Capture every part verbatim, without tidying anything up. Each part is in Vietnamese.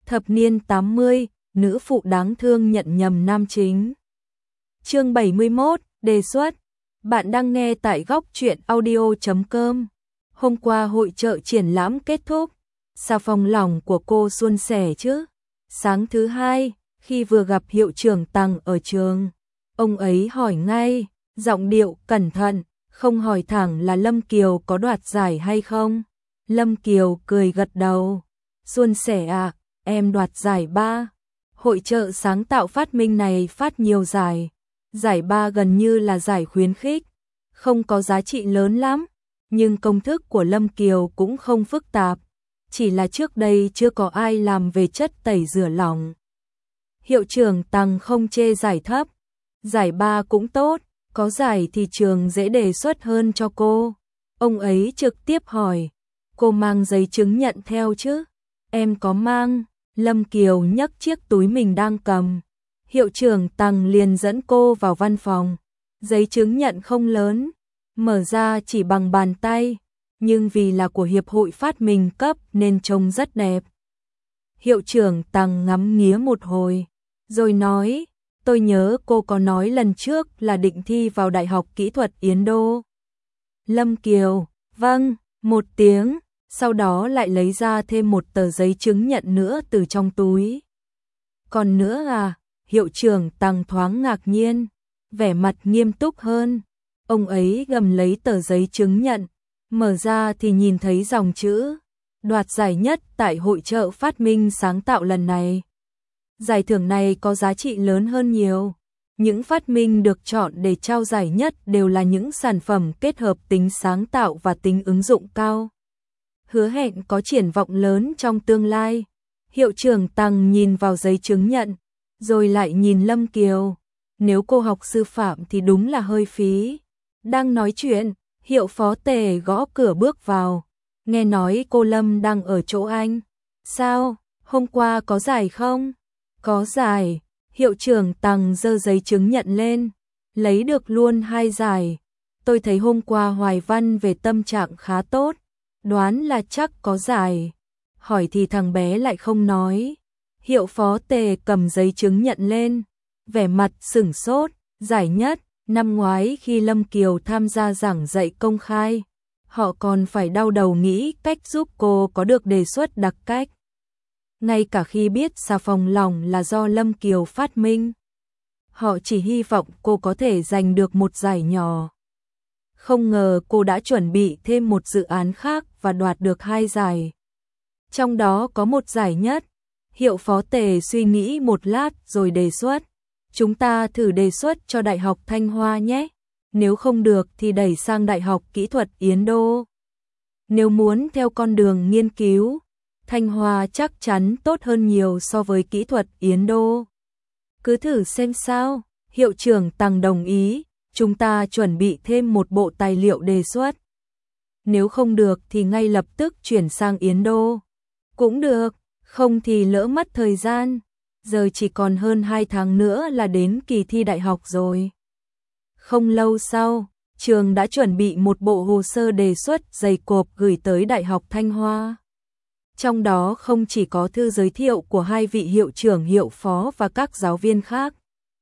Thập niên tám mươi, nữ phụ đáng thương nhận nhầm nam chính. Chương bảy mươi mốt, đề xuất. Bạn đang nghe tại góc truyện audio chấm com. Hôm qua hội chợ triển lãm kết thúc, sao phòng lòng của cô suôn sẻ chứ? Sáng thứ hai, khi vừa gặp hiệu trưởng Tằng ở trường, ông ấy hỏi ngay, giọng điệu cẩn thận, không hỏi thẳng là Lâm Kiều có đoạt giải hay không. Lâm Kiều cười gật đầu. Suôn sẻ à, em đoạt giải ba. Hội chợ sáng tạo phát minh này phát nhiều giải. Giải ba gần như là giải khuyến khích, không có giá trị lớn lắm, nhưng công thức của Lâm Kiều cũng không phức tạp, chỉ là trước đây chưa có ai làm về chất tẩy rửa lỏng. Hiệu trưởng Tằng không chê giải thấp, giải ba cũng tốt, có giải thì trường dễ đề xuất hơn cho cô. Ông ấy trực tiếp hỏi, cô mang giấy chứng nhận theo chứ? Em có mang. Lâm Kiều nhấc chiếc túi mình đang cầm. Hiệu trưởng Tằng liền dẫn cô vào văn phòng. Giấy chứng nhận không lớn, mở ra chỉ bằng bàn tay, nhưng vì là của hiệp hội phát minh cấp nên trông rất đẹp. Hiệu trưởng Tằng ngắm nghía một hồi, rồi nói, tôi nhớ cô có nói lần trước là định thi vào Đại học Kỹ thuật Yến Đô. Lâm Kiều, vâng, một tiếng, sau đó lại lấy ra thêm một tờ giấy chứng nhận nữa từ trong túi. Còn nữa à? Hiệu trưởng Tằng thoáng ngạc nhiên, vẻ mặt nghiêm túc hơn. Ông ấy gầm lấy tờ giấy chứng nhận, mở ra thì nhìn thấy dòng chữ, đoạt giải nhất tại hội chợ phát minh sáng tạo lần này. Giải thưởng này có giá trị lớn hơn nhiều. Những phát minh được chọn để trao giải nhất đều là những sản phẩm kết hợp tính sáng tạo và tính ứng dụng cao, hứa hẹn có triển vọng lớn trong tương lai. Hiệu trưởng Tằng nhìn vào giấy chứng nhận, rồi lại nhìn Lâm Kiều. Nếu cô học sư phạm thì đúng là hơi phí. Đang nói chuyện, Hiệu phó Tề gõ cửa bước vào. Nghe nói cô Lâm đang ở chỗ anh. Sao, hôm qua có giải không? Có giải. Hiệu trưởng Tằng giơ giấy chứng nhận lên, lấy được luôn hai giải. Tôi thấy hôm qua Hoài Văn về tâm trạng khá tốt, đoán là chắc có giải. Hỏi thì thằng bé lại không nói. Hiệu phó Tề cầm giấy chứng nhận lên, vẻ mặt sửng sốt. Giải nhất, năm ngoái khi Lâm Kiều tham gia giảng dạy công khai, họ còn phải đau đầu nghĩ cách giúp cô có được đề xuất đặc cách. Ngay cả khi biết xà phòng lỏng là do Lâm Kiều phát minh, họ chỉ hy vọng cô có thể giành được một giải nhỏ. Không ngờ cô đã chuẩn bị thêm một dự án khác và đoạt được hai giải. Trong đó có một giải nhất. Hiệu phó Tề suy nghĩ một lát rồi đề xuất, chúng ta thử đề xuất cho Đại học Thanh Hoa nhé. Nếu không được thì đẩy sang Đại học Kỹ thuật Yến Đô. Nếu muốn theo con đường nghiên cứu, Thanh Hoa chắc chắn tốt hơn nhiều so với Kỹ thuật Yến Đô. Cứ thử xem sao. Hiệu trưởng Tằng đồng ý, chúng ta chuẩn bị thêm một bộ tài liệu đề xuất. Nếu không được thì ngay lập tức chuyển sang Yến Đô. Cũng được, không thì lỡ mất thời gian. Giờ chỉ còn hơn hai tháng nữa là đến kỳ thi đại học rồi. Không lâu sau, trường đã chuẩn bị một bộ hồ sơ đề xuất dày cộp gửi tới Đại học Thanh Hoa. Trong đó không chỉ có thư giới thiệu của hai vị hiệu trưởng hiệu phó và các giáo viên khác,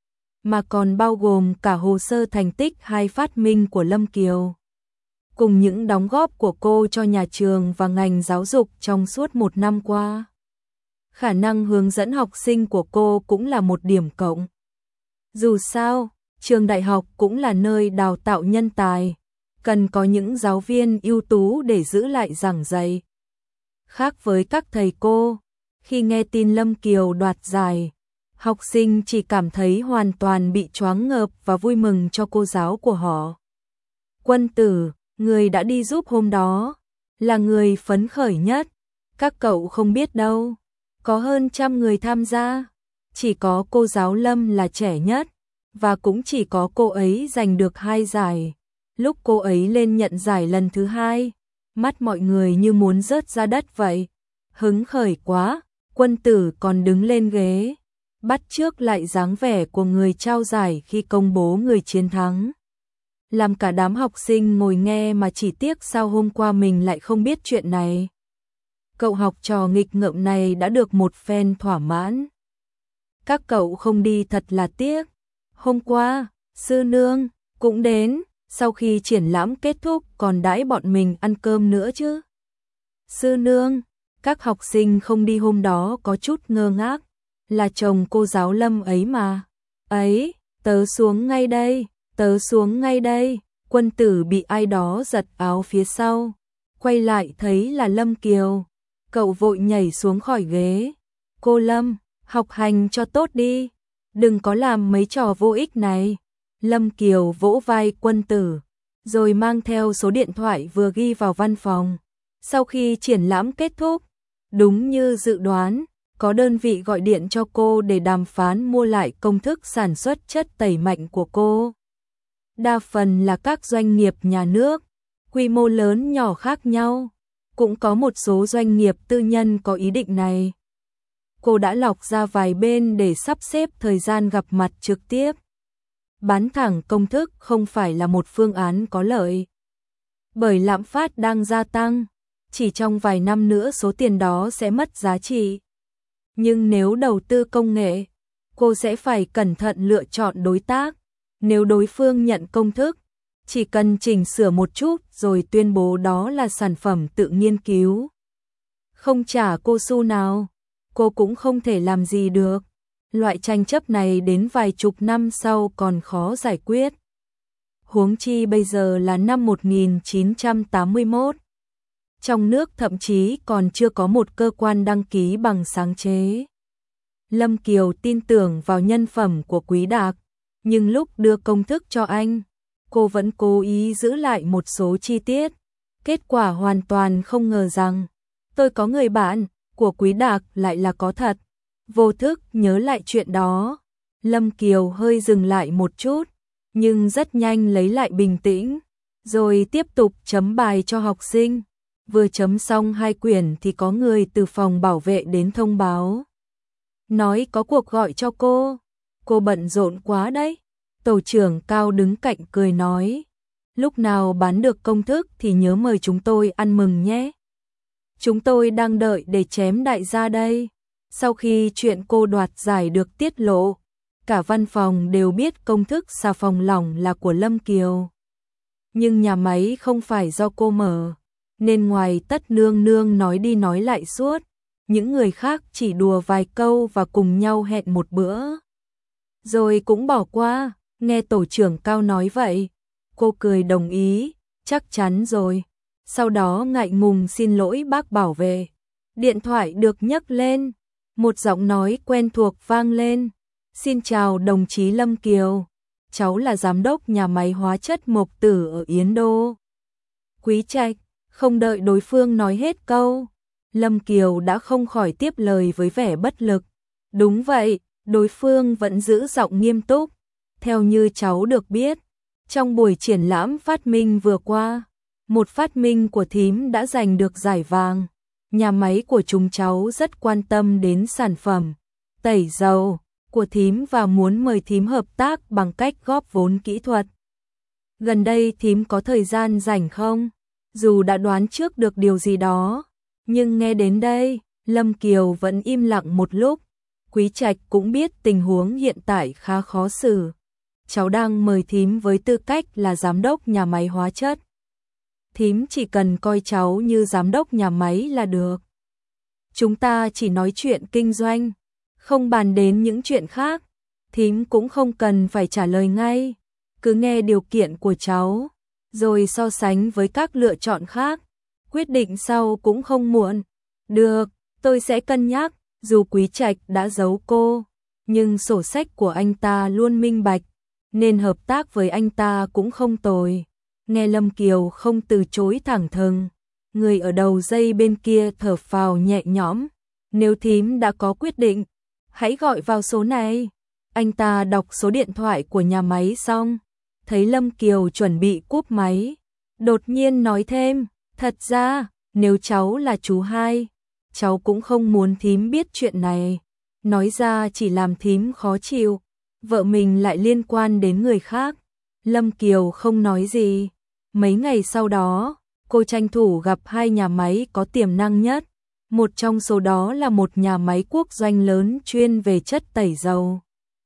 mà còn bao gồm cả hồ sơ thành tích hai phát minh của Lâm Kiều, cùng những đóng góp của cô cho nhà trường và ngành giáo dục trong suốt một năm qua. Khả năng hướng dẫn học sinh của cô cũng là một điểm cộng. Dù sao, trường đại học cũng là nơi đào tạo nhân tài, cần có những giáo viên ưu tú để giữ lại giảng dạy. Khác với các thầy cô, khi nghe tin Lâm Kiều đoạt giải, học sinh chỉ cảm thấy hoàn toàn bị choáng ngợp và vui mừng cho cô giáo của họ. Quân Tử, người đã đi giúp hôm đó, là người phấn khởi nhất. Các cậu không biết đâu, có hơn trăm người tham gia, chỉ có cô giáo Lâm là trẻ nhất, và cũng chỉ có cô ấy giành được hai giải. Lúc cô ấy lên nhận giải lần thứ hai, mắt mọi người như muốn rớt ra đất vậy. Hứng khởi quá, Quân Tử còn đứng lên ghế, bắt chước lại dáng vẻ của người trao giải khi công bố người chiến thắng. Làm cả đám học sinh ngồi nghe mà chỉ tiếc sao hôm qua mình lại không biết chuyện này. cậu học trò nghịch ngợm này đã được một phen thỏa mãn. Các cậu không đi thật là tiếc. Hôm qua, sư nương cũng đến, sau khi triển lãm kết thúc còn đãi bọn mình ăn cơm nữa chứ. Sư nương, các học sinh không đi hôm đó có chút ngơ ngác, là chồng cô giáo Lâm ấy mà. Ấy, tớ xuống ngay đây, tớ xuống ngay đây. Quân tử bị ai đó giật áo phía sau, quay lại thấy là Lâm Kiều. Cậu vội nhảy xuống khỏi ghế. Cô Lâm, học hành cho tốt đi, đừng có làm mấy trò vô ích này. Lâm Kiều vỗ vai Quân tử, rồi mang theo số điện thoại vừa ghi vào văn phòng. Sau khi triển lãm kết thúc, đúng như dự đoán, có đơn vị gọi điện cho cô để đàm phán mua lại công thức sản xuất chất tẩy mạnh của cô. Đa phần là các doanh nghiệp nhà nước, quy mô lớn nhỏ khác nhau, cũng có một số doanh nghiệp tư nhân có ý định này. Cô đã lọc ra vài bên để sắp xếp thời gian gặp mặt trực tiếp. Bán thẳng công thức không phải là một phương án có lợi, bởi lạm phát đang gia tăng, chỉ trong vài năm nữa số tiền đó sẽ mất giá trị. Nhưng nếu đầu tư công nghệ, cô sẽ phải cẩn thận lựa chọn đối tác. Nếu đối phương nhận công thức, chỉ cần chỉnh sửa một chút rồi tuyên bố đó là sản phẩm tự nghiên cứu. Không trả cô xu nào, cô cũng không thể làm gì được. Loại tranh chấp này đến vài chục năm sau còn khó giải quyết. Huống chi bây giờ là năm một nghìn chín trăm tám mươi mốt. Trong nước thậm chí còn chưa có một cơ quan đăng ký bằng sáng chế. Lâm Kiều tin tưởng vào nhân phẩm của Quý Đạc, nhưng lúc đưa công thức cho anh, cô vẫn cố ý giữ lại một số chi tiết. Kết quả hoàn toàn không ngờ rằng, tôi có người bạn của Quý Đạc lại là có thật. Vô thức nhớ lại chuyện đó, Lâm Kiều hơi dừng lại một chút, nhưng rất nhanh lấy lại bình tĩnh, rồi tiếp tục chấm bài cho học sinh. Vừa chấm xong hai quyển thì có người từ phòng bảo vệ đến thông báo. Nói có cuộc gọi cho cô, cô bận rộn quá đấy. Tổ trưởng Cao đứng cạnh cười nói, lúc nào bán được công thức thì nhớ mời chúng tôi ăn mừng nhé. Chúng tôi đang đợi để chém đại gia đây. Sau khi chuyện cô đoạt giải được tiết lộ, cả văn phòng đều biết công thức xà phòng lỏng là của Lâm Kiều. Nhưng nhà máy không phải do cô mở, nên ngoài Tất nương nương nói đi nói lại suốt, những người khác chỉ đùa vài câu và cùng nhau hẹn một bữa. Rồi cũng bỏ qua, nghe tổ trưởng Cao nói vậy, cô cười đồng ý, chắc chắn rồi. Sau đó ngại ngùng xin lỗi bác bảo vệ. Điện thoại được nhấc lên, một giọng nói quen thuộc vang lên. Xin chào đồng chí Lâm Kiều, cháu là giám đốc nhà máy hóa chất Mộc Tử ở Yến Đô. Quý Trạch, không đợi đối phương nói hết câu, Lâm Kiều đã không khỏi tiếp lời với vẻ bất lực. Đúng vậy, đối phương vẫn giữ giọng nghiêm túc. Theo như cháu được biết, trong buổi triển lãm phát minh vừa qua, một phát minh của thím đã giành được giải vàng. Nhà máy của chúng cháu rất quan tâm đến sản phẩm tẩy dầu của thím và muốn mời thím hợp tác bằng cách góp vốn kỹ thuật. Gần đây thím có thời gian rảnh không? Dù đã đoán trước được điều gì đó, nhưng nghe đến đây, Lâm Kiều vẫn im lặng một lúc. Quý Trạch cũng biết tình huống hiện tại khá khó xử. Cháu đang mời thím với tư cách là giám đốc nhà máy hóa chất. Thím chỉ cần coi cháu như giám đốc nhà máy là được. Chúng ta chỉ nói chuyện kinh doanh, không bàn đến những chuyện khác. Thím cũng không cần phải trả lời ngay, cứ nghe điều kiện của cháu, rồi so sánh với các lựa chọn khác. Quyết định sau cũng không muộn. Được, tôi sẽ cân nhắc. Dù Quý Trạch đã giấu cô, nhưng sổ sách của anh ta luôn minh bạch, nên hợp tác với anh ta cũng không tồi. Nghe Lâm Kiều không từ chối thẳng thừng, người ở đầu dây bên kia thở phào nhẹ nhõm. Nếu thím đã có quyết định, hãy gọi vào số này. Anh ta đọc số điện thoại của nhà máy xong, thấy Lâm Kiều chuẩn bị cúp máy, đột nhiên nói thêm, thật ra, nếu cháu là chú hai, cháu cũng không muốn thím biết chuyện này. Nói ra chỉ làm thím khó chịu, vợ mình lại liên quan đến người khác. Lâm Kiều không nói gì. Mấy ngày sau đó, cô tranh thủ gặp hai nhà máy có tiềm năng nhất. Một trong số đó là một nhà máy quốc doanh lớn chuyên về chất tẩy dầu.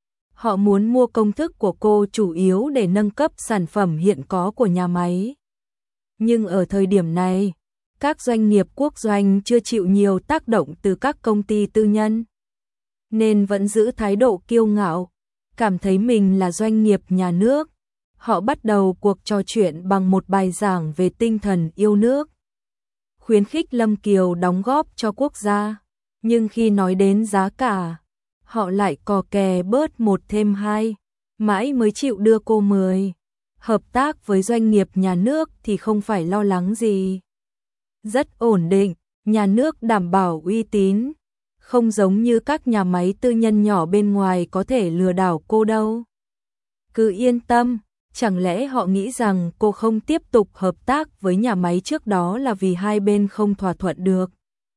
Họ muốn mua công thức của cô chủ yếu để nâng cấp sản phẩm hiện có của nhà máy. Nhưng ở thời điểm này, các doanh nghiệp quốc doanh chưa chịu nhiều tác động từ các công ty tư nhân, nên vẫn giữ thái độ kiêu ngạo, cảm thấy mình là doanh nghiệp nhà nước. Họ bắt đầu cuộc trò chuyện bằng một bài giảng về tinh thần yêu nước, khuyến khích Lâm Kiều đóng góp cho quốc gia, nhưng khi nói đến giá cả, họ lại cò kè bớt một thêm hai, mãi mới chịu đưa cô mười. Hợp tác với doanh nghiệp nhà nước thì không phải lo lắng gì. Rất ổn định, nhà nước đảm bảo uy tín, không giống như các nhà máy tư nhân nhỏ bên ngoài có thể lừa đảo cô đâu. Cứ yên tâm, chẳng lẽ họ nghĩ rằng cô không tiếp tục hợp tác với nhà máy trước đó là vì hai bên không thỏa thuận được?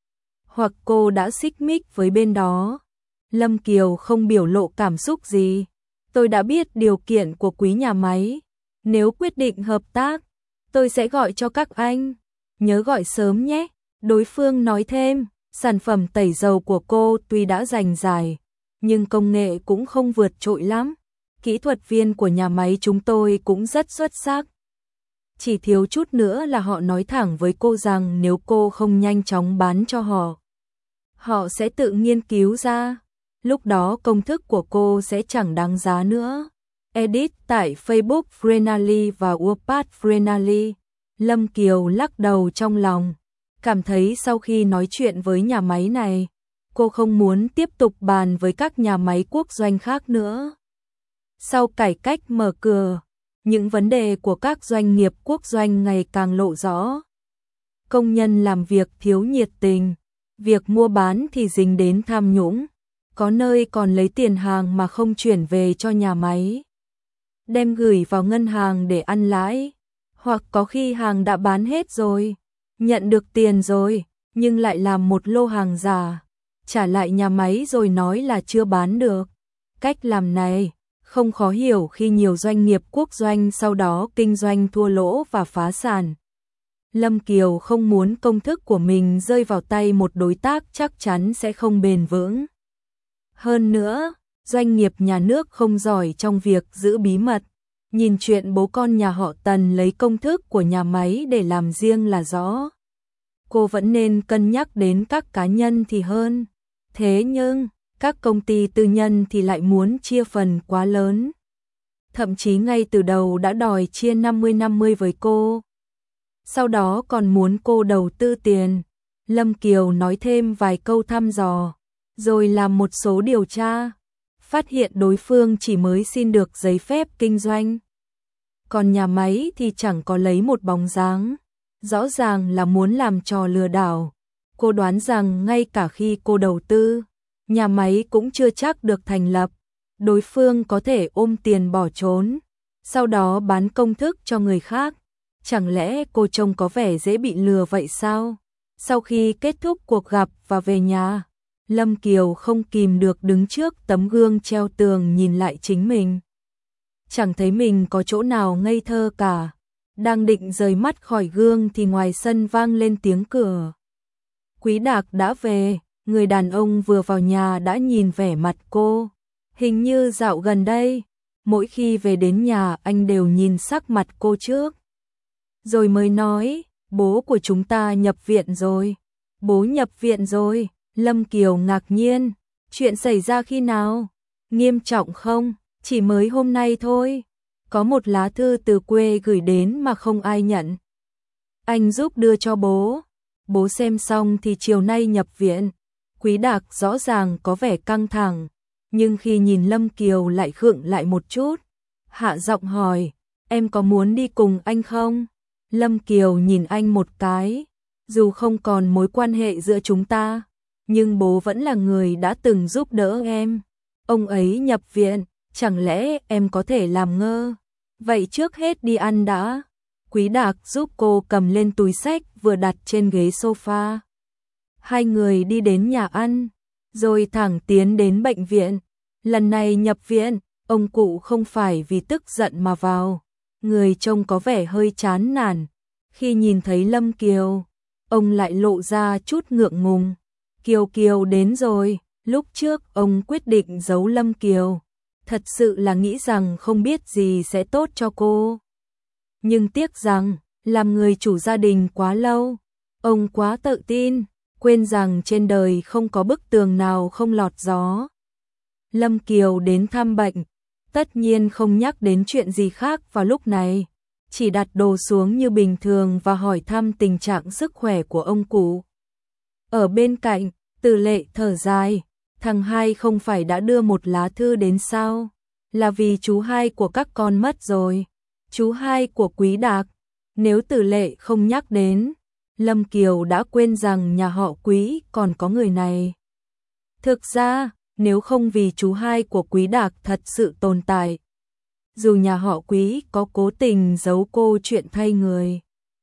Hoặc cô đã xích mích với bên đó? Lâm Kiều không biểu lộ cảm xúc gì. Tôi đã biết điều kiện của quý nhà máy. Nếu quyết định hợp tác, tôi sẽ gọi cho các anh. Nhớ gọi sớm nhé. Đối phương nói thêm, sản phẩm tẩy dầu của cô tuy đã giành giải, nhưng công nghệ cũng không vượt trội lắm. Kỹ thuật viên của nhà máy chúng tôi cũng rất xuất sắc. Chỉ thiếu chút nữa là họ nói thẳng với cô rằng nếu cô không nhanh chóng bán cho họ, họ sẽ tự nghiên cứu ra. Lúc đó công thức của cô sẽ chẳng đáng giá nữa. Edit tại Facebook Frenally và Wattpad Frenally. Lâm Kiều lắc đầu trong lòng, cảm thấy sau khi nói chuyện với nhà máy này, cô không muốn tiếp tục bàn với các nhà máy quốc doanh khác nữa. Sau cải cách mở cửa, những vấn đề của các doanh nghiệp quốc doanh ngày càng lộ rõ. Công nhân làm việc thiếu nhiệt tình, việc mua bán thì dính đến tham nhũng, có nơi còn lấy tiền hàng mà không chuyển về cho nhà máy, đem gửi vào ngân hàng để ăn lãi, hoặc có khi hàng đã bán hết rồi, nhận được tiền rồi, nhưng lại làm một lô hàng giả, trả lại nhà máy rồi nói là chưa bán được. Cách làm này không khó hiểu khi nhiều doanh nghiệp quốc doanh sau đó kinh doanh thua lỗ và phá sản. Lâm Kiều không muốn công thức của mình rơi vào tay một đối tác chắc chắn sẽ không bền vững. Hơn nữa, doanh nghiệp nhà nước không giỏi trong việc giữ bí mật. Nhìn chuyện bố con nhà họ Tần lấy công thức của nhà máy để làm riêng là rõ. Cô vẫn nên cân nhắc đến các cá nhân thì hơn. Thế nhưng, các công ty tư nhân thì lại muốn chia phần quá lớn. Thậm chí ngay từ đầu đã đòi chia năm mươi năm mươi với cô. Sau đó còn muốn cô đầu tư tiền. Lâm Kiều nói thêm vài câu thăm dò, rồi làm một số điều tra. Phát hiện đối phương chỉ mới xin được giấy phép kinh doanh. Còn nhà máy thì chẳng có lấy một bóng dáng. Rõ ràng là muốn làm trò lừa đảo. Cô đoán rằng ngay cả khi cô đầu tư, nhà máy cũng chưa chắc được thành lập. Đối phương có thể ôm tiền bỏ trốn, sau đó bán công thức cho người khác. Chẳng lẽ cô trông có vẻ dễ bị lừa vậy sao? Sau khi kết thúc cuộc gặp và về nhà, Lâm Kiều không kìm được đứng trước tấm gương treo tường nhìn lại chính mình. Chẳng thấy mình có chỗ nào ngây thơ cả. Đang định rời mắt khỏi gương thì ngoài sân vang lên tiếng cửa. Quý Đạc đã về, người đàn ông vừa vào nhà đã nhìn vẻ mặt cô. Hình như dạo gần đây, mỗi khi về đến nhà anh đều nhìn sắc mặt cô trước. Rồi mới nói, bố của chúng ta nhập viện rồi. Bố nhập viện rồi, Lâm Kiều ngạc nhiên. Chuyện xảy ra khi nào? Nghiêm trọng không? Chỉ mới hôm nay thôi. Có một lá thư từ quê gửi đến mà không ai nhận. Anh giúp đưa cho bố. Bố xem xong thì chiều nay nhập viện. Quý Đạc rõ ràng có vẻ căng thẳng, nhưng khi nhìn Lâm Kiều lại khựng lại một chút. Hạ giọng hỏi, em có muốn đi cùng anh không? Lâm Kiều nhìn anh một cái. Dù không còn mối quan hệ giữa chúng ta, nhưng bố vẫn là người đã từng giúp đỡ em. Ông ấy nhập viện, chẳng lẽ em có thể làm ngơ? Vậy trước hết đi ăn đã. Quý Đạc giúp cô cầm lên túi xách vừa đặt trên ghế sofa. Hai người đi đến nhà ăn, rồi thẳng tiến đến bệnh viện. Lần này nhập viện, ông cụ không phải vì tức giận mà vào. Người trông có vẻ hơi chán nản. Khi nhìn thấy Lâm Kiều, ông lại lộ ra chút ngượng ngùng. Kiều Kiều đến rồi, lúc trước ông quyết định giấu Lâm Kiều, thật sự là nghĩ rằng không biết gì sẽ tốt cho cô. Nhưng tiếc rằng, làm người chủ gia đình quá lâu, ông quá tự tin, quên rằng trên đời không có bức tường nào không lọt gió. Lâm Kiều đến thăm bệnh, tất nhiên không nhắc đến chuyện gì khác vào lúc này, chỉ đặt đồ xuống như bình thường và hỏi thăm tình trạng sức khỏe của ông cụ. Ở bên cạnh, Từ Lệ thở dài, thằng hai không phải đã đưa một lá thư đến sao? Là vì chú hai của các con mất rồi, chú hai của Quý Đạc. Nếu Từ Lệ không nhắc đến, Lâm Kiều đã quên rằng nhà họ Quý còn có người này. Thực ra, nếu không vì chú hai của Quý Đạc thật sự tồn tại, dù nhà họ Quý có cố tình giấu cô chuyện thay người,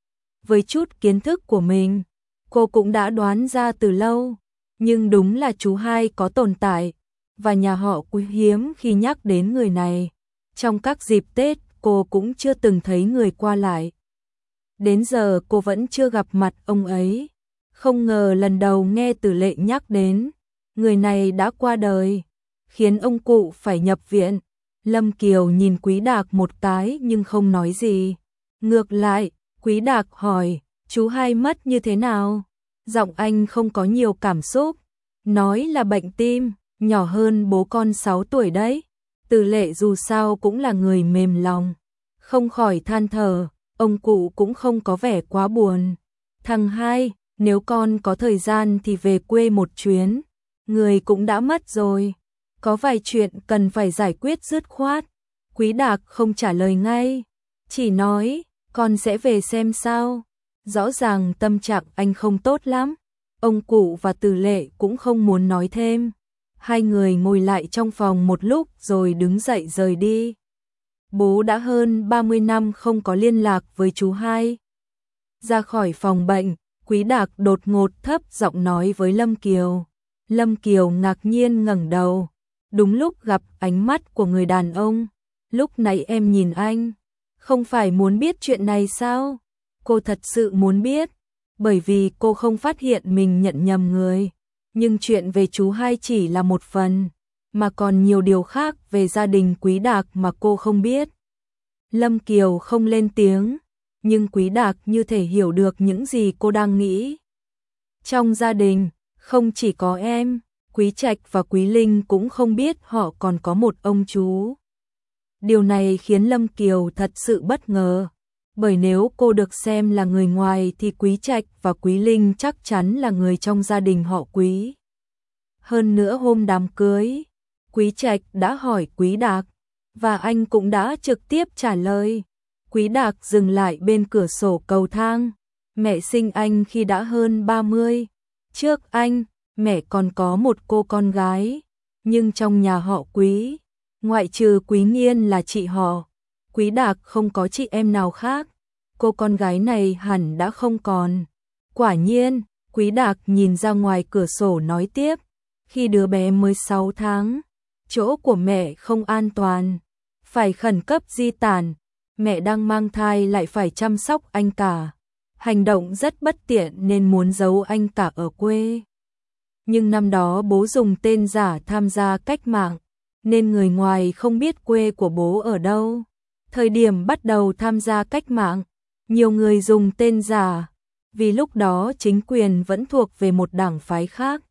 với chút kiến thức của mình, cô cũng đã đoán ra từ lâu. Nhưng đúng là chú hai có tồn tại, và nhà họ Quý hiếm khi nhắc đến người này. Trong các dịp Tết, cô cũng chưa từng thấy người qua lại. Đến giờ cô vẫn chưa gặp mặt ông ấy. Không ngờ lần đầu nghe Từ Lệ nhắc đến, người này đã qua đời, khiến ông cụ phải nhập viện. Lâm Kiều nhìn Quý Đạc một cái nhưng không nói gì. Ngược lại, Quý Đạc hỏi, chú hai mất như thế nào? Giọng anh không có nhiều cảm xúc, nói là bệnh tim, nhỏ hơn bố con sáu tuổi đấy. Từ Lệ dù sao cũng là người mềm lòng, không khỏi than thở, ông cụ cũng không có vẻ quá buồn. Thằng hai, nếu con có thời gian thì về quê một chuyến, người cũng đã mất rồi, có vài chuyện cần phải giải quyết dứt khoát. Quý Đạc không trả lời ngay, chỉ nói, con sẽ về xem sao. Rõ ràng tâm trạng anh không tốt lắm. Ông cụ và Từ Lệ cũng không muốn nói thêm. Hai người ngồi lại trong phòng một lúc rồi đứng dậy rời đi. Bố đã hơn ba mươi năm không có liên lạc với chú hai. Ra khỏi phòng bệnh, Quý Đạc đột ngột thấp giọng nói với Lâm Kiều. Lâm Kiều ngạc nhiên ngẩng đầu. Đúng lúc gặp ánh mắt của người đàn ông. Lúc nãy em nhìn anh, không phải muốn biết chuyện này sao? Cô thật sự muốn biết, bởi vì cô không phát hiện mình nhận nhầm người. Nhưng chuyện về chú hai chỉ là một phần, mà còn nhiều điều khác về gia đình Quý Đạc mà cô không biết. Lâm Kiều không lên tiếng, nhưng Quý Đạc như thể hiểu được những gì cô đang nghĩ. Trong gia đình, không chỉ có em, Quý Trạch và Quý Linh cũng không biết họ còn có một ông chú. Điều này khiến Lâm Kiều thật sự bất ngờ. Bởi nếu cô được xem là người ngoài thì Quý Trạch và Quý Linh chắc chắn là người trong gia đình họ Quý. Hơn nữa hôm đám cưới, Quý Trạch đã hỏi Quý Đạc, và anh cũng đã trực tiếp trả lời. Quý Đạc dừng lại bên cửa sổ cầu thang. Mẹ sinh anh khi đã hơn ba mươi. Trước anh, mẹ còn có một cô con gái. Nhưng trong nhà họ Quý, ngoại trừ Quý Nghiên là chị họ, Quý Đạc không có chị em nào khác. Cô con gái này hẳn đã không còn. Quả nhiên, Quý Đạc nhìn ra ngoài cửa sổ nói tiếp. Khi đứa bé mới sáu tháng, chỗ của mẹ không an toàn, phải khẩn cấp di tản. Mẹ đang mang thai lại phải chăm sóc anh cả. Hành động rất bất tiện nên muốn giấu anh cả ở quê. Nhưng năm đó bố dùng tên giả tham gia cách mạng, nên người ngoài không biết quê của bố ở đâu. Thời điểm bắt đầu tham gia cách mạng, nhiều người dùng tên giả, vì lúc đó chính quyền vẫn thuộc về một đảng phái khác.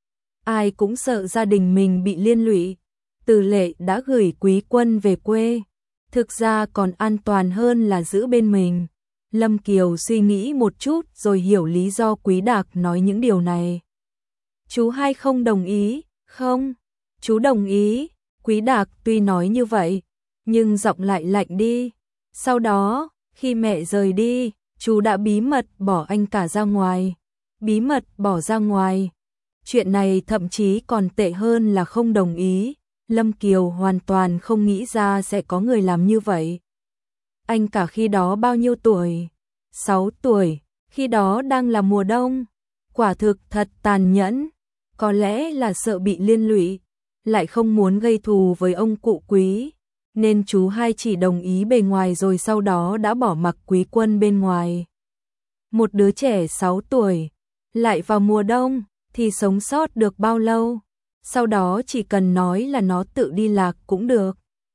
Ai cũng sợ gia đình mình bị liên lụy. Từ Lệ đã gửi Quý Quân về quê, thực ra còn an toàn hơn là giữ bên mình. Lâm Kiều suy nghĩ một chút rồi hiểu lý do Quý Đạc nói những điều này. Chú hai không đồng ý, không, chú đồng ý. Quý Đạc tuy nói như vậy, nhưng giọng lại lạnh đi. Sau đó, khi mẹ rời đi, chú đã bí mật bỏ anh cả ra ngoài. Bí mật bỏ ra ngoài. Chuyện này thậm chí còn tệ hơn là không đồng ý. Lâm Kiều hoàn toàn không nghĩ ra sẽ có người làm như vậy. Anh cả khi đó bao nhiêu tuổi? sáu tuổi, khi đó đang là mùa đông. Quả thực thật tàn nhẫn. Có lẽ là sợ bị liên lụy, lại không muốn gây thù với ông cụ Quý, nên chú hai chỉ đồng ý bề ngoài rồi sau đó đã bỏ mặc Quý Quân bên ngoài. Một đứa trẻ sáu tuổi, lại vào mùa đông, thì sống sót được bao lâu? Sau đó chỉ cần nói là nó tự đi lạc cũng được.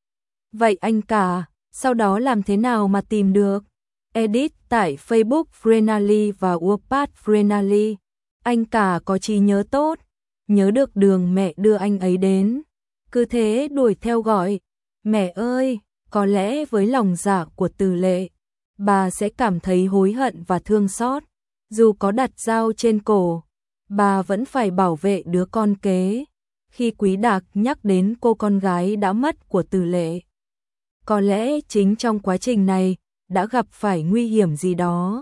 Vậy anh cả, sau đó làm thế nào mà tìm được? Edit tại Facebook Frenally và Wattpad Frenally. Anh cả có trí nhớ tốt, nhớ được đường mẹ đưa anh ấy đến. Cứ thế đuổi theo gọi. Mẹ ơi, có lẽ với lòng dạ của Từ Lệ, bà sẽ cảm thấy hối hận và thương xót. Dù có đặt dao trên cổ, bà vẫn phải bảo vệ đứa con kế. Khi Quý Đạc nhắc đến cô con gái đã mất của Từ Lệ, có lẽ chính trong quá trình này đã gặp phải nguy hiểm gì đó.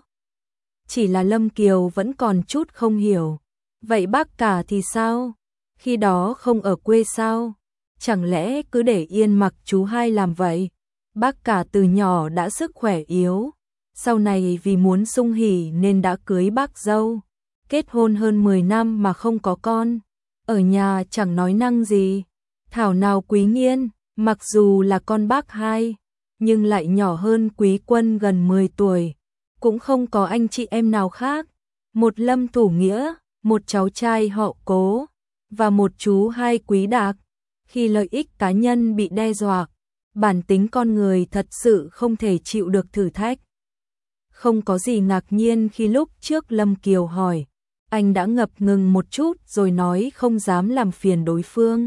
Chỉ là Lâm Kiều vẫn còn chút không hiểu. Vậy bác cả thì sao? Khi đó không ở quê sao? Chẳng lẽ cứ để yên mặc chú hai làm vậy? Bác cả từ nhỏ đã sức khỏe yếu, sau này vì muốn sung hỉ nên đã cưới bác dâu. Kết hôn hơn mười năm mà không có con, ở nhà chẳng nói năng gì. Thảo nào Quý Nghiên, mặc dù là con bác hai, nhưng lại nhỏ hơn Quý Quân gần mười tuổi, cũng không có anh chị em nào khác. Một Lâm Thủ Nghĩa, một cháu trai họ Cố, và một chú hai Quý Đạc. Khi lợi ích cá nhân bị đe dọa, bản tính con người thật sự không thể chịu được thử thách. Không có gì ngạc nhiên khi lúc trước Lâm Kiều hỏi, anh đã ngập ngừng một chút rồi nói không dám làm phiền đối phương.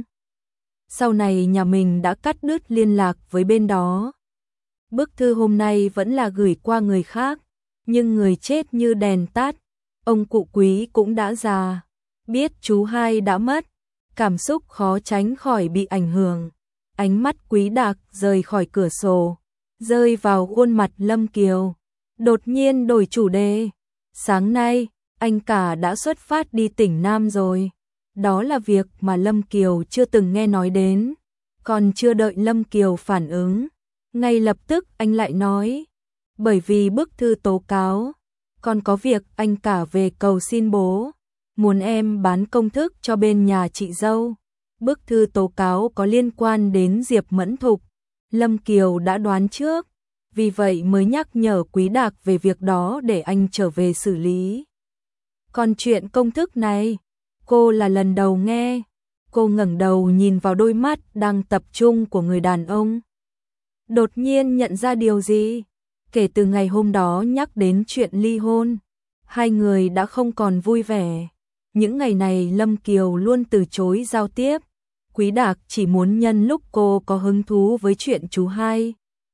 Sau này nhà mình đã cắt đứt liên lạc với bên đó. Bức thư hôm nay vẫn là gửi qua người khác, nhưng người chết như đèn tắt. Ông cụ Quý cũng đã già, biết chú hai đã mất, cảm xúc khó tránh khỏi bị ảnh hưởng. Ánh mắt Quý Đạc rời khỏi cửa sổ, rơi vào khuôn mặt Lâm Kiều. Đột nhiên đổi chủ đề. Sáng nay, anh cả đã xuất phát đi tỉnh Nam rồi. Đó là việc mà Lâm Kiều chưa từng nghe nói đến. Còn chưa đợi Lâm Kiều phản ứng, ngay lập tức anh lại nói, bởi vì bức thư tố cáo, còn có việc anh cả về cầu xin bố, muốn em bán công thức cho bên nhà chị dâu. Bức thư tố cáo có liên quan đến Diệp Mẫn Thục. Lâm Kiều đã đoán trước, vì vậy mới nhắc nhở Quý Đạc về việc đó để anh trở về xử lý. Còn chuyện công thức này, cô là lần đầu nghe. Cô ngẩng đầu nhìn vào đôi mắt đang tập trung của người đàn ông. Đột nhiên nhận ra điều gì? Kể từ ngày hôm đó nhắc đến chuyện ly hôn, hai người đã không còn vui vẻ. Những ngày này Lâm Kiều luôn từ chối giao tiếp. Quý Đạc chỉ muốn nhân lúc cô có hứng thú với chuyện chú hai,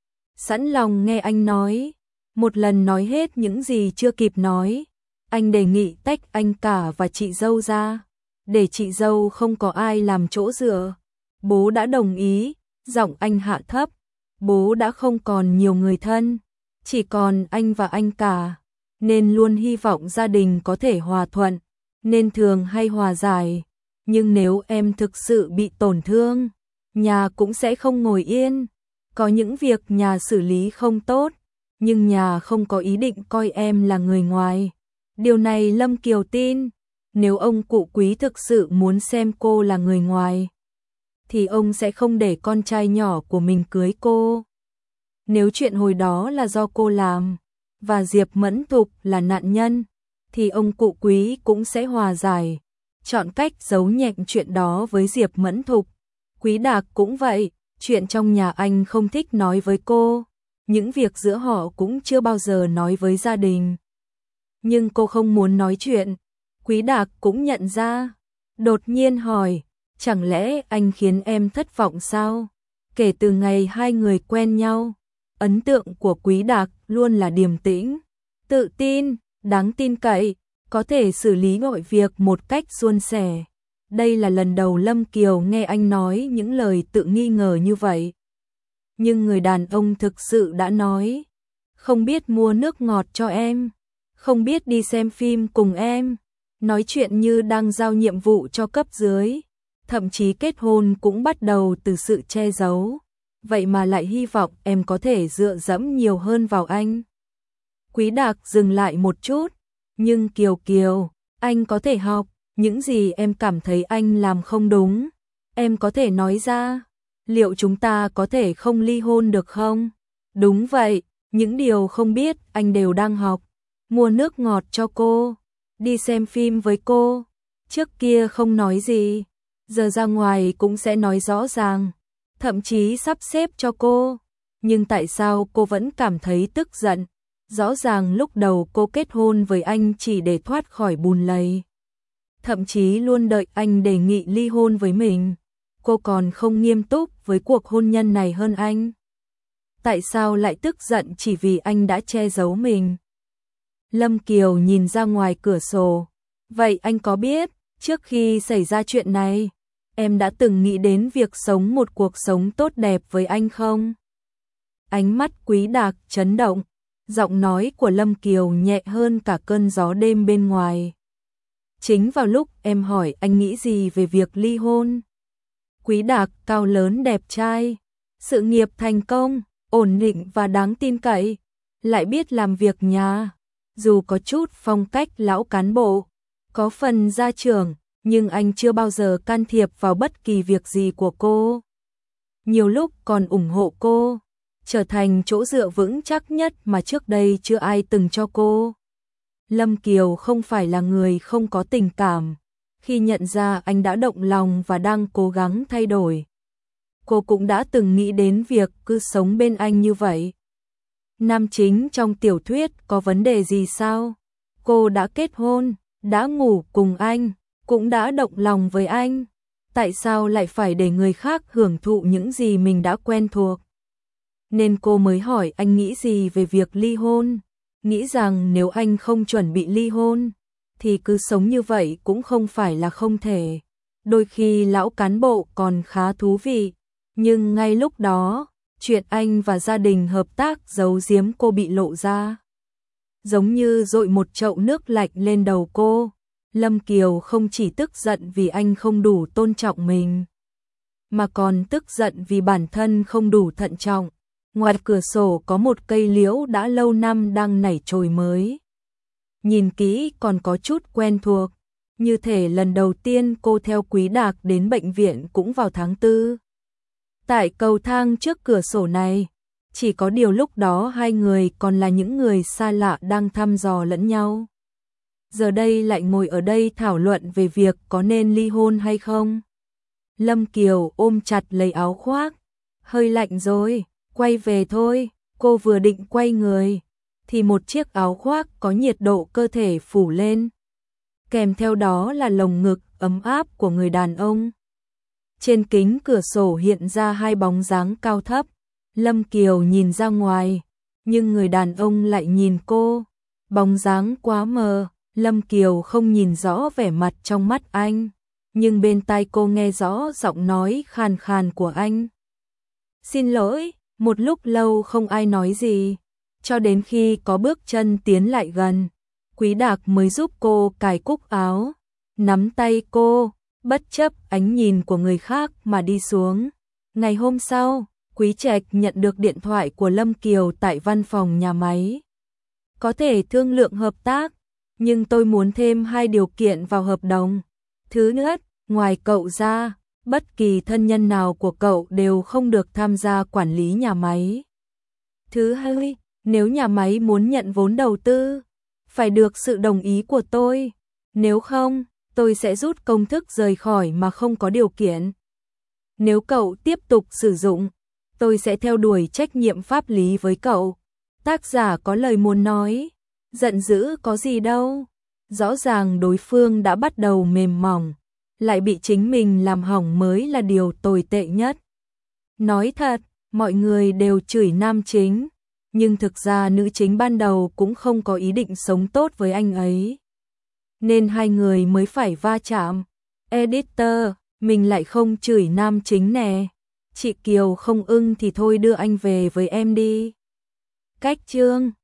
sẵn lòng nghe anh nói. Một lần nói hết những gì chưa kịp nói, anh đề nghị tách anh cả và chị dâu ra, để chị dâu không có ai làm chỗ dựa. Bố đã đồng ý, giọng anh hạ thấp. Bố đã không còn nhiều người thân, chỉ còn anh và anh cả, nên luôn hy vọng gia đình có thể hòa thuận, nên thường hay hòa giải. Nhưng nếu em thực sự bị tổn thương, nhà cũng sẽ không ngồi yên. Có những việc nhà xử lý không tốt, nhưng nhà không có ý định coi em là người ngoài. Điều này Lâm Kiều tin. Nếu ông cụ Quý thực sự muốn xem cô là người ngoài, thì ông sẽ không để con trai nhỏ của mình cưới cô. Nếu chuyện hồi đó là do cô làm, và Diệp Mẫn Thục là nạn nhân, thì ông cụ Quý cũng sẽ hòa giải, chọn cách giấu nhẹm chuyện đó với Diệp Mẫn Thục. Quý Đạc cũng vậy, chuyện trong nhà anh không thích nói với cô, những việc giữa họ cũng chưa bao giờ nói với gia đình. Nhưng cô không muốn nói chuyện. Quý Đạc cũng nhận ra, đột nhiên hỏi, chẳng lẽ anh khiến em thất vọng sao? Kể từ ngày hai người quen nhau, ấn tượng của Quý Đạc luôn là điềm tĩnh, tự tin, đáng tin cậy, có thể xử lý mọi việc một cách suôn sẻ. Đây là lần đầu Lâm Kiều nghe anh nói những lời tự nghi ngờ như vậy. Nhưng người đàn ông thực sự đã nói, không biết mua nước ngọt cho em, không biết đi xem phim cùng em, nói chuyện như đang giao nhiệm vụ cho cấp dưới, thậm chí kết hôn cũng bắt đầu từ sự che giấu. Vậy mà lại hy vọng em có thể dựa dẫm nhiều hơn vào anh. Quý Đạc dừng lại một chút, nhưng Kiều Kiều, anh có thể học, những gì em cảm thấy anh làm không đúng, em có thể nói ra. Liệu chúng ta có thể không ly hôn được không? Đúng vậy, những điều không biết anh đều đang học. Mua nước ngọt cho cô, đi xem phim với cô, Trước kia không nói gì, giờ ra ngoài cũng sẽ nói rõ ràng, thậm chí sắp xếp cho cô. Nhưng tại sao cô vẫn cảm thấy tức giận? Rõ ràng lúc đầu cô kết hôn với anh chỉ để thoát khỏi bùn lầy. Thậm chí luôn đợi anh đề nghị ly hôn với mình. Cô còn không nghiêm túc với cuộc hôn nhân này hơn anh. Tại sao lại tức giận chỉ vì anh đã che giấu mình? Lâm Kiều nhìn ra ngoài cửa sổ. Vậy anh có biết, trước khi xảy ra chuyện này, em đã từng nghĩ đến việc sống một cuộc sống tốt đẹp với anh không? Ánh mắt Quý Đạc chấn động, giọng nói của Lâm Kiều nhẹ hơn cả cơn gió đêm bên ngoài. Chính vào lúc em hỏi anh nghĩ gì về việc ly hôn. Quý Đạc cao lớn đẹp trai, sự nghiệp thành công, ổn định và đáng tin cậy, lại biết làm việc nhà, dù có chút phong cách lão cán bộ, có phần gia trưởng, nhưng anh chưa bao giờ can thiệp vào bất kỳ việc gì của cô. Nhiều lúc còn ủng hộ cô, trở thành chỗ dựa vững chắc nhất mà trước đây chưa ai từng cho cô. Lâm Kiều không phải là người không có tình cảm. Khi nhận ra anh đã động lòng và đang cố gắng thay đổi, cô cũng đã từng nghĩ đến việc cứ sống bên anh như vậy. Nam chính trong tiểu thuyết có vấn đề gì sao? Cô đã kết hôn, đã ngủ cùng anh, cũng đã động lòng với anh. Tại sao lại phải để người khác hưởng thụ những gì mình đã quen thuộc? Nên cô mới hỏi anh nghĩ gì về việc ly hôn. Nghĩ rằng nếu anh không chuẩn bị ly hôn, thì cứ sống như vậy cũng không phải là không thể. Đôi khi lão cán bộ còn khá thú vị. Nhưng ngay lúc đó, chuyện anh và gia đình hợp tác giấu giếm cô bị lộ ra. Giống như dội một chậu nước lạnh lên đầu cô. Lâm Kiều không chỉ tức giận vì anh không đủ tôn trọng mình, mà còn tức giận vì bản thân không đủ thận trọng. Ngoài cửa sổ có một cây liễu đã lâu năm đang nảy chồi mới. Nhìn kỹ còn có chút quen thuộc, như thể lần đầu tiên cô theo Quý Đạc đến bệnh viện cũng vào tháng tư. Tại cầu thang trước cửa sổ này, chỉ có điều lúc đó hai người còn là những người xa lạ đang thăm dò lẫn nhau. Giờ đây lại ngồi ở đây thảo luận về việc có nên ly hôn hay không. Lâm Kiều ôm chặt lấy áo khoác, hơi lạnh rồi, quay về thôi. Cô vừa định quay người, thì một chiếc áo khoác có nhiệt độ cơ thể phủ lên. Kèm theo đó là lồng ngực ấm áp của người đàn ông. Trên kính cửa sổ hiện ra hai bóng dáng cao thấp. Lâm Kiều nhìn ra ngoài, nhưng người đàn ông lại nhìn cô. Bóng dáng quá mờ, Lâm Kiều không nhìn rõ vẻ mặt trong mắt anh, nhưng bên tai cô nghe rõ giọng nói khàn khàn của anh. Xin lỗi. Một lúc lâu không ai nói gì, cho đến khi có bước chân tiến lại gần, Quý Đạc mới giúp cô cài cúc áo, nắm tay cô, bất chấp ánh nhìn của người khác mà đi xuống. Ngày hôm sau, Quý Trạch nhận được điện thoại của Lâm Kiều tại văn phòng nhà máy. Có thể thương lượng hợp tác, nhưng tôi muốn thêm hai điều kiện vào hợp đồng. Thứ nhất, ngoài cậu ra, bất kỳ thân nhân nào của cậu đều không được tham gia quản lý nhà máy. Thứ hai, nếu nhà máy muốn nhận vốn đầu tư, phải được sự đồng ý của tôi. Nếu không, tôi sẽ rút công thức rời khỏi mà không có điều kiện. Nếu cậu tiếp tục sử dụng, tôi sẽ theo đuổi trách nhiệm pháp lý với cậu. Tác giả có lời muốn nói, giận dữ có gì đâu. Rõ ràng đối phương đã bắt đầu mềm mỏng, lại bị chính mình làm hỏng mới là điều tồi tệ nhất. Nói thật, mọi người đều chửi nam chính, nhưng thực ra nữ chính ban đầu cũng không có ý định sống tốt với anh ấy. Nên hai người mới phải va chạm. Editor, mình lại không chửi nam chính nè. Chị Kiều không ưng thì thôi đưa anh về với em đi. Cách chương